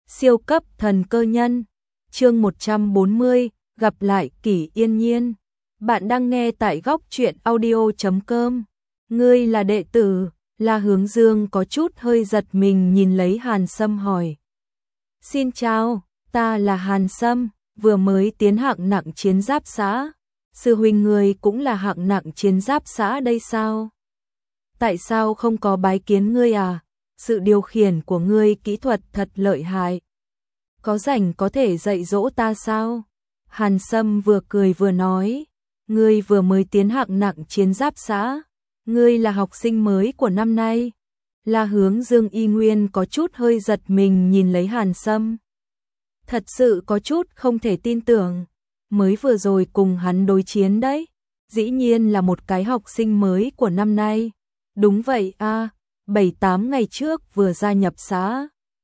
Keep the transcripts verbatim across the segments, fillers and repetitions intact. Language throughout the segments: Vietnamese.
Siêu cấp thần cơ nhân. Chương một trăm bốn mươi, gặp lại Kỷ Yên Nhiên. Bạn đang nghe tại góc truyện audio chấm com. Ngươi là đệ tử? La Hướng Dương có chút hơi giật mình nhìn lấy Hàn Sâm hỏi. Xin chào, ta là Hàn Sâm, vừa mới tiến hạng nặng chiến giáp xã. Sư huynh ngươi cũng là hạng nặng chiến giáp xã đây sao? Tại sao không có bái kiến ngươi à? Sự điều khiển của ngươi kỹ thuật thật lợi hại. Có rảnh có thể dạy dỗ ta sao? Hàn Sâm vừa cười vừa nói. Ngươi vừa mới tiến hạng nặng chiến giáp xã. Ngươi là học sinh mới của năm nay. La Hướng Dương y nguyên có chút hơi giật mình nhìn lấy Hàn Sâm. Thật sự có chút không thể tin tưởng. Mới vừa rồi cùng hắn đối chiến đấy. Dĩ nhiên là một cái học sinh mới của năm nay. Đúng vậy a, bảy tám ngày trước vừa gia nhập xã.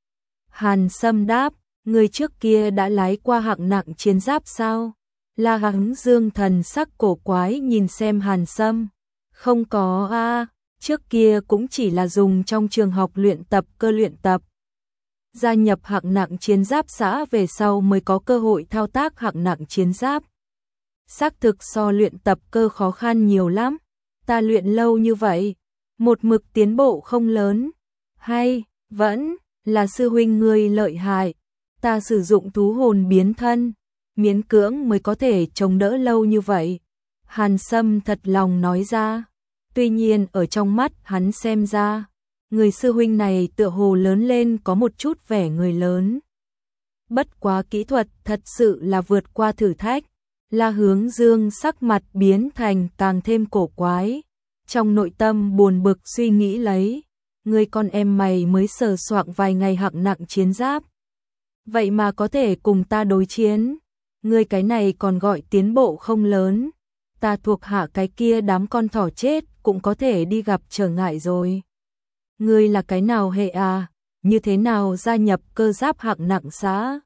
Hàn Sâm đáp, người trước kia đã lái qua hạng nặng chiến giáp sao? La Hướng Dương thần sắc cổ quái nhìn xem Hàn Sâm. Không có a, trước kia cũng chỉ là dùng trong trường học luyện tập cơ luyện tập. Gia nhập hạng nặng chiến giáp xã về sau mới có cơ hội thao tác hạng nặng chiến giáp. Xác thực so luyện tập cơ khó khăn nhiều lắm. Ta luyện lâu như vậy, một mực tiến bộ không lớn. Hay, vẫn là sư huynh ngươi lợi hại. Ta sử dụng thú hồn biến thân, miễn cưỡng mới có thể chống đỡ lâu như vậy. Hàn Sâm thật lòng nói ra. Tuy nhiên ở trong mắt hắn xem ra, người sư huynh này tựa hồ lớn lên có một chút vẻ người lớn. Bất quá kỹ thuật thật sự là vượt qua thử thách. La Hướng Dương sắc mặt biến thành càng thêm cổ quái. Trong nội tâm buồn bực suy nghĩ lấy. Người con em mày mới sờ soạng vài ngày hạng nặng chiến giáp. Vậy mà có thể cùng ta đối chiến. Người cái này còn gọi tiến bộ không lớn. Ta thuộc hạ cái kia đám con thỏ chết cũng có thể đi gặp trở ngại rồi. Ngươi là cái nào hệ à? Như thế nào gia nhập cơ giáp hạng nặng xã?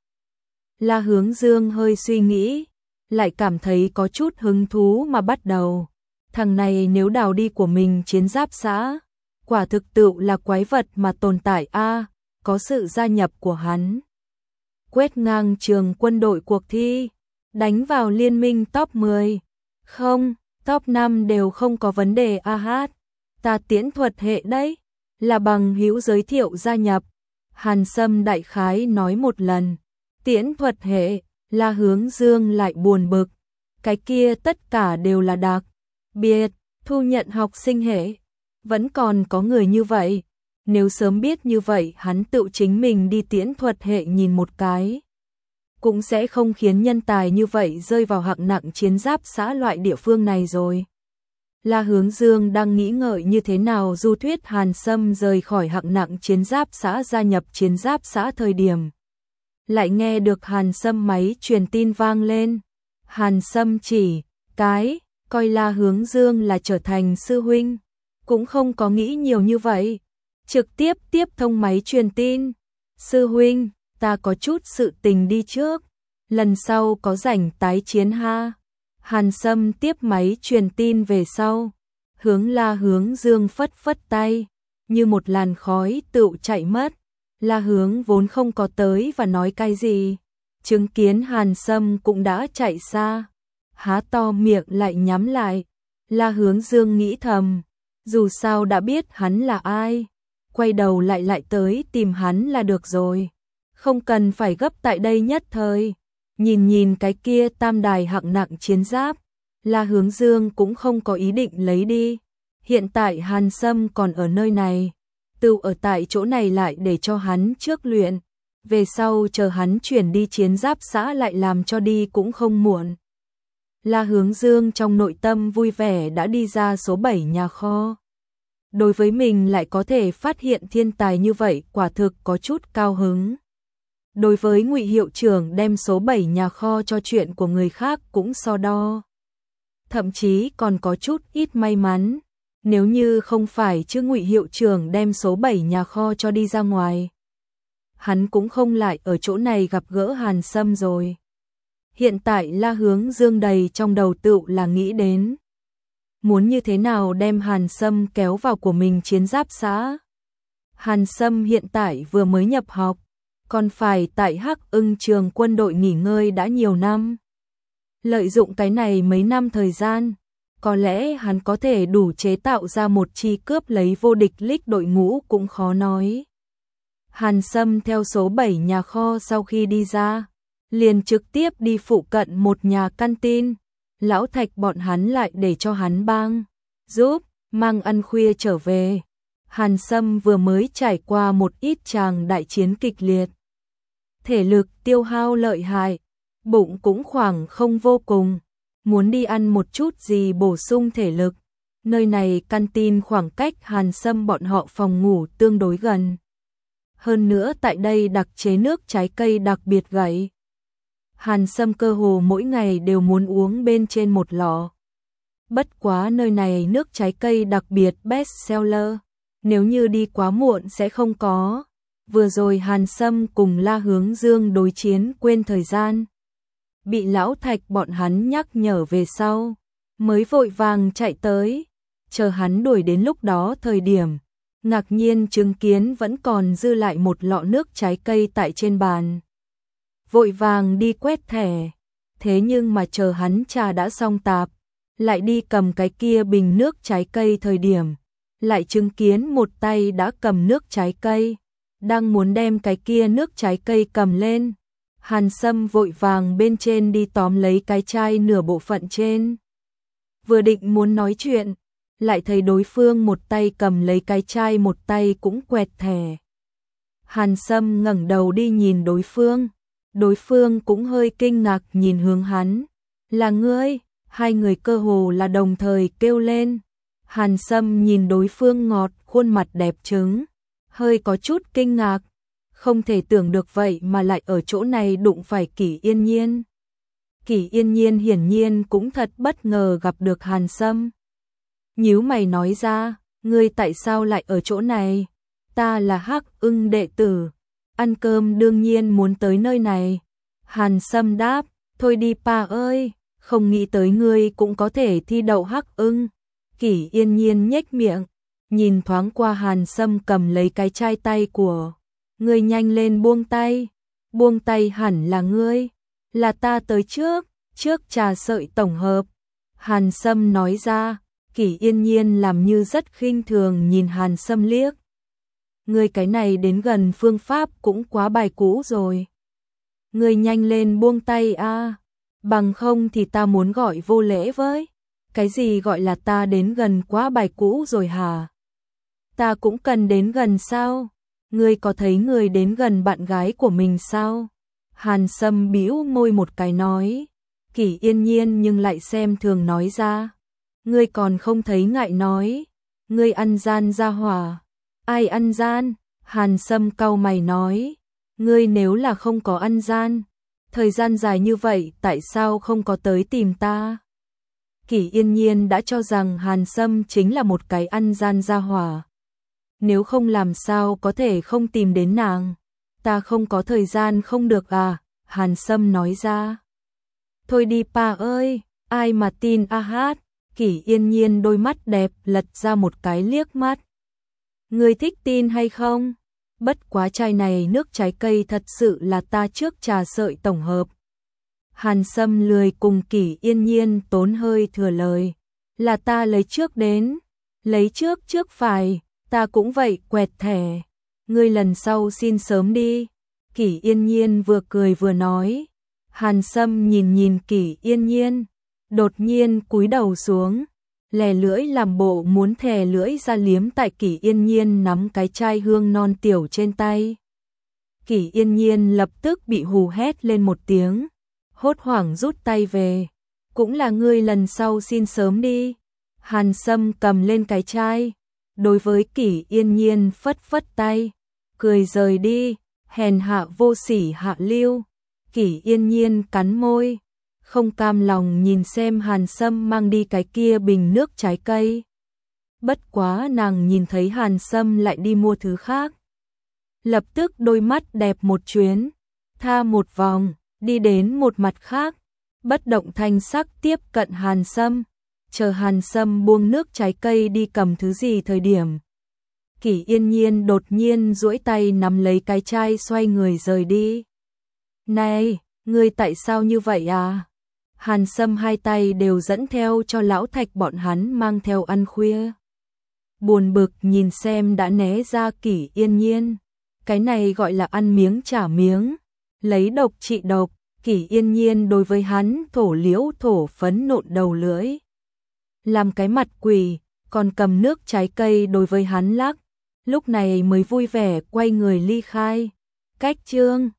La Hướng Dương hơi suy nghĩ, lại cảm thấy có chút hứng thú mà bắt đầu. Thằng này nếu đào đi của mình chiến giáp xã, quả thực tự là quái vật mà tồn tại a, à, có sự gia nhập của hắn. Quét ngang trường quân đội cuộc thi, đánh vào liên minh top mười. Không, top năm đều không có vấn đề a hát. Ta tiễn thuật hệ đấy, là bằng hữu giới thiệu gia nhập. Hàn Sâm đại khái nói một lần. Tiễn thuật hệ, La Hướng Dương lại buồn bực. Cái kia tất cả đều là đặc biệt, thu nhận học sinh hệ. Vẫn còn có người như vậy. Nếu sớm biết như vậy hắn tự chính mình đi tiễn thuật hệ nhìn một cái. Cũng sẽ không khiến nhân tài như vậy rơi vào hạng nặng chiến giáp xã loại địa phương này rồi. La Hướng Dương đang nghĩ ngợi như thế nào du thuyết Hàn Sâm rời khỏi hạng nặng chiến giáp xã gia nhập chiến giáp xã thời điểm. Lại nghe được Hàn Sâm máy truyền tin vang lên. Hàn Sâm chỉ cái, coi La Hướng Dương là trở thành sư huynh. Cũng không có nghĩ nhiều như vậy. Trực tiếp tiếp thông máy truyền tin. Sư huynh, ta có chút sự tình đi trước. Lần sau có rảnh tái chiến ha. Hàn Sâm tiếp máy truyền tin về sau. Hướng La Hướng Dương phất phất tay. Như một làn khói tựu chạy mất. La Hướng vốn không có tới và nói cái gì. Chứng kiến Hàn Sâm cũng đã chạy xa. Há to miệng lại nhắm lại. La Hướng Dương nghĩ thầm. Dù sao đã biết hắn là ai. Quay đầu lại lại tới tìm hắn là được rồi. Không cần phải gấp tại đây nhất thời. Nhìn nhìn cái kia tam đài hạng nặng chiến giáp. La Hướng Dương cũng không có ý định lấy đi. Hiện tại Hàn Sâm còn ở nơi này. Tự ở tại chỗ này lại để cho hắn trước luyện. Về sau chờ hắn chuyển đi chiến giáp xã lại làm cho đi cũng không muộn. La Hướng Dương trong nội tâm vui vẻ đã đi ra số bảy nhà kho. Đối với mình lại có thể phát hiện thiên tài như vậy quả thực có chút cao hứng. Đối với Ngụy hiệu trưởng đem số bảy nhà kho cho chuyện của người khác cũng so đo. Thậm chí còn có chút ít may mắn. Nếu như không phải chứ Ngụy hiệu trưởng đem số bảy nhà kho cho đi ra ngoài. Hắn cũng không lại ở chỗ này gặp gỡ Hàn Sâm rồi. Hiện tại La Hướng Dương đầy trong đầu tựu là nghĩ đến. Muốn như thế nào đem Hàn Sâm kéo vào của mình chiến giáp xã. Hàn Sâm hiện tại vừa mới nhập học. còn phải tại Hắc Ưng trường quân đội nghỉ ngơi đã nhiều năm. Lợi dụng cái này mấy năm thời gian, có lẽ hắn có thể đủ chế tạo ra một chi cướp lấy vô địch League đội ngũ cũng khó nói. Hàn Sâm theo số bảy nhà kho sau khi đi ra, liền trực tiếp đi phụ cận một nhà căn tin. Lão Thạch bọn hắn lại để cho hắn bang giúp mang ăn khuya trở về. Hàn Sâm vừa mới trải qua một ít tràng đại chiến kịch liệt, thể lực tiêu hao lợi hại, bụng cũng khoảng không vô cùng, muốn đi ăn một chút gì bổ sung thể lực. Nơi này căn tin khoảng cách Hàn Sâm bọn họ phòng ngủ tương đối gần. Hơn nữa tại đây đặc chế nước trái cây đặc biệt gậy. Hàn Sâm cơ hồ mỗi ngày đều muốn uống bên trên một lọ. Bất quá nơi này nước trái cây đặc biệt best seller, nếu như đi quá muộn sẽ không có. Vừa rồi Hàn Sâm cùng La Hướng Dương đối chiến quên thời gian, bị Lão Thạch bọn hắn nhắc nhở về sau, mới vội vàng chạy tới. Chờ hắn đuổi đến lúc đó thời điểm, ngạc nhiên chứng kiến vẫn còn dư lại một lọ nước trái cây tại trên bàn. Vội vàng đi quét thẻ, thế nhưng mà chờ hắn trà đã xong tạp, lại đi cầm cái kia bình nước trái cây thời điểm, lại chứng kiến một tay đã cầm nước trái cây, đang muốn đem cái kia nước trái cây cầm lên. Hàn Sâm vội vàng bên trên đi tóm lấy cái chai nửa bộ phận trên. Vừa định muốn nói chuyện, lại thấy đối phương một tay cầm lấy cái chai một tay cũng quẹt thẻ. Hàn Sâm ngẩng đầu đi nhìn đối phương, đối phương cũng hơi kinh ngạc nhìn hướng hắn. Là ngươi? Hai người cơ hồ là đồng thời kêu lên. Hàn Sâm nhìn đối phương ngọt, khuôn mặt đẹp trứng, hơi có chút kinh ngạc, không thể tưởng được vậy mà lại ở chỗ này đụng phải Kỷ Yên Nhiên. Kỷ Yên Nhiên hiển nhiên cũng thật bất ngờ gặp được Hàn Sâm. Nhíu mày nói ra, ngươi tại sao lại ở chỗ này? Ta là Hắc Ưng đệ tử, ăn cơm đương nhiên muốn tới nơi này. Hàn Sâm đáp, thôi đi pa ơi, không nghĩ tới ngươi cũng có thể thi đậu Hắc Ưng. Kỷ Yên Nhiên nhếch miệng, nhìn thoáng qua Hàn Sâm cầm lấy cái chai tay của. Ngươi nhanh lên buông tay, buông tay hẳn là ngươi, là ta tới trước, trước trà sợi tổng hợp. Hàn Sâm nói ra. Kỷ Yên Nhiên làm như rất khinh thường nhìn Hàn Sâm liếc. Ngươi cái này đến gần phương pháp cũng quá bài cũ rồi. Ngươi nhanh lên buông tay a, bằng không thì ta muốn gọi vô lễ với. Cái gì gọi là ta đến gần quá bài cũ rồi hả? Ta cũng cần đến gần sao? Ngươi có thấy người đến gần bạn gái của mình sao? Hàn Sâm bĩu môi một cái nói. Kỷ Yên Nhiên nhưng lại xem thường nói ra. Ngươi còn không thấy ngại nói, ngươi ăn gian ra hỏa. Ai ăn gian? Hàn Sâm cau mày nói, ngươi nếu là không có ăn gian, thời gian dài như vậy tại sao không có tới tìm ta? Kỷ Yên Nhiên đã cho rằng Hàn Sâm chính là một cái ăn gian ra hỏa. Nếu không làm sao có thể không tìm đến nàng? Ta không có thời gian không được à? Hàn Sâm nói ra. Thôi đi pa ơi, ai mà tin a hát. Kỷ Yên Nhiên đôi mắt đẹp lật ra một cái liếc mắt. Ngươi thích tin hay không? Bất quá chai này nước trái cây thật sự là ta trước trà sợi tổng hợp. Hàn Sâm lười cùng Kỷ Yên Nhiên tốn hơi thừa lời. Là ta lấy trước đến. Lấy trước trước phải, ta cũng vậy quẹt thẻ. Ngươi lần sau xin sớm đi. Kỷ Yên Nhiên vừa cười vừa nói. Hàn Sâm nhìn nhìn Kỷ Yên Nhiên. Đột nhiên cúi đầu xuống, lè lưỡi làm bộ muốn thè lưỡi ra liếm tại Kỷ Yên Nhiên nắm cái chai hương non tiểu trên tay. Kỷ Yên Nhiên lập tức bị hù hét lên một tiếng, hốt hoảng rút tay về. Cũng là ngươi lần sau xin sớm đi. Hàn Sâm cầm lên cái chai, đối với Kỷ Yên Nhiên phất phất tay, cười rời đi, hèn hạ vô sỉ hạ lưu. Kỷ Yên Nhiên cắn môi, không cam lòng nhìn xem Hàn Sâm mang đi cái kia bình nước trái cây. Bất quá nàng nhìn thấy Hàn Sâm lại đi mua thứ khác. Lập tức đôi mắt đẹp một chuyến, tha một vòng, đi đến một mặt khác, bất động thanh sắc tiếp cận Hàn Sâm, chờ Hàn Sâm buông nước trái cây đi cầm thứ gì thời điểm. Kỷ Yên Nhiên đột nhiên duỗi tay nắm lấy cái chai xoay người rời đi. Này, ngươi tại sao như vậy à? Hàn Sâm hai tay đều dẫn theo cho lão Thạch bọn hắn mang theo ăn khuya. Buồn bực nhìn xem đã né ra Kỷ Yên Nhiên. Cái này gọi là ăn miếng trả miếng, lấy độc trị độc. Kỷ Yên Nhiên đối với hắn thổ liễu thổ phấn nộn đầu lưỡi. Làm cái mặt quỷ, còn cầm nước trái cây đối với hắn lắc. Lúc này mới vui vẻ quay người ly khai. Cách chương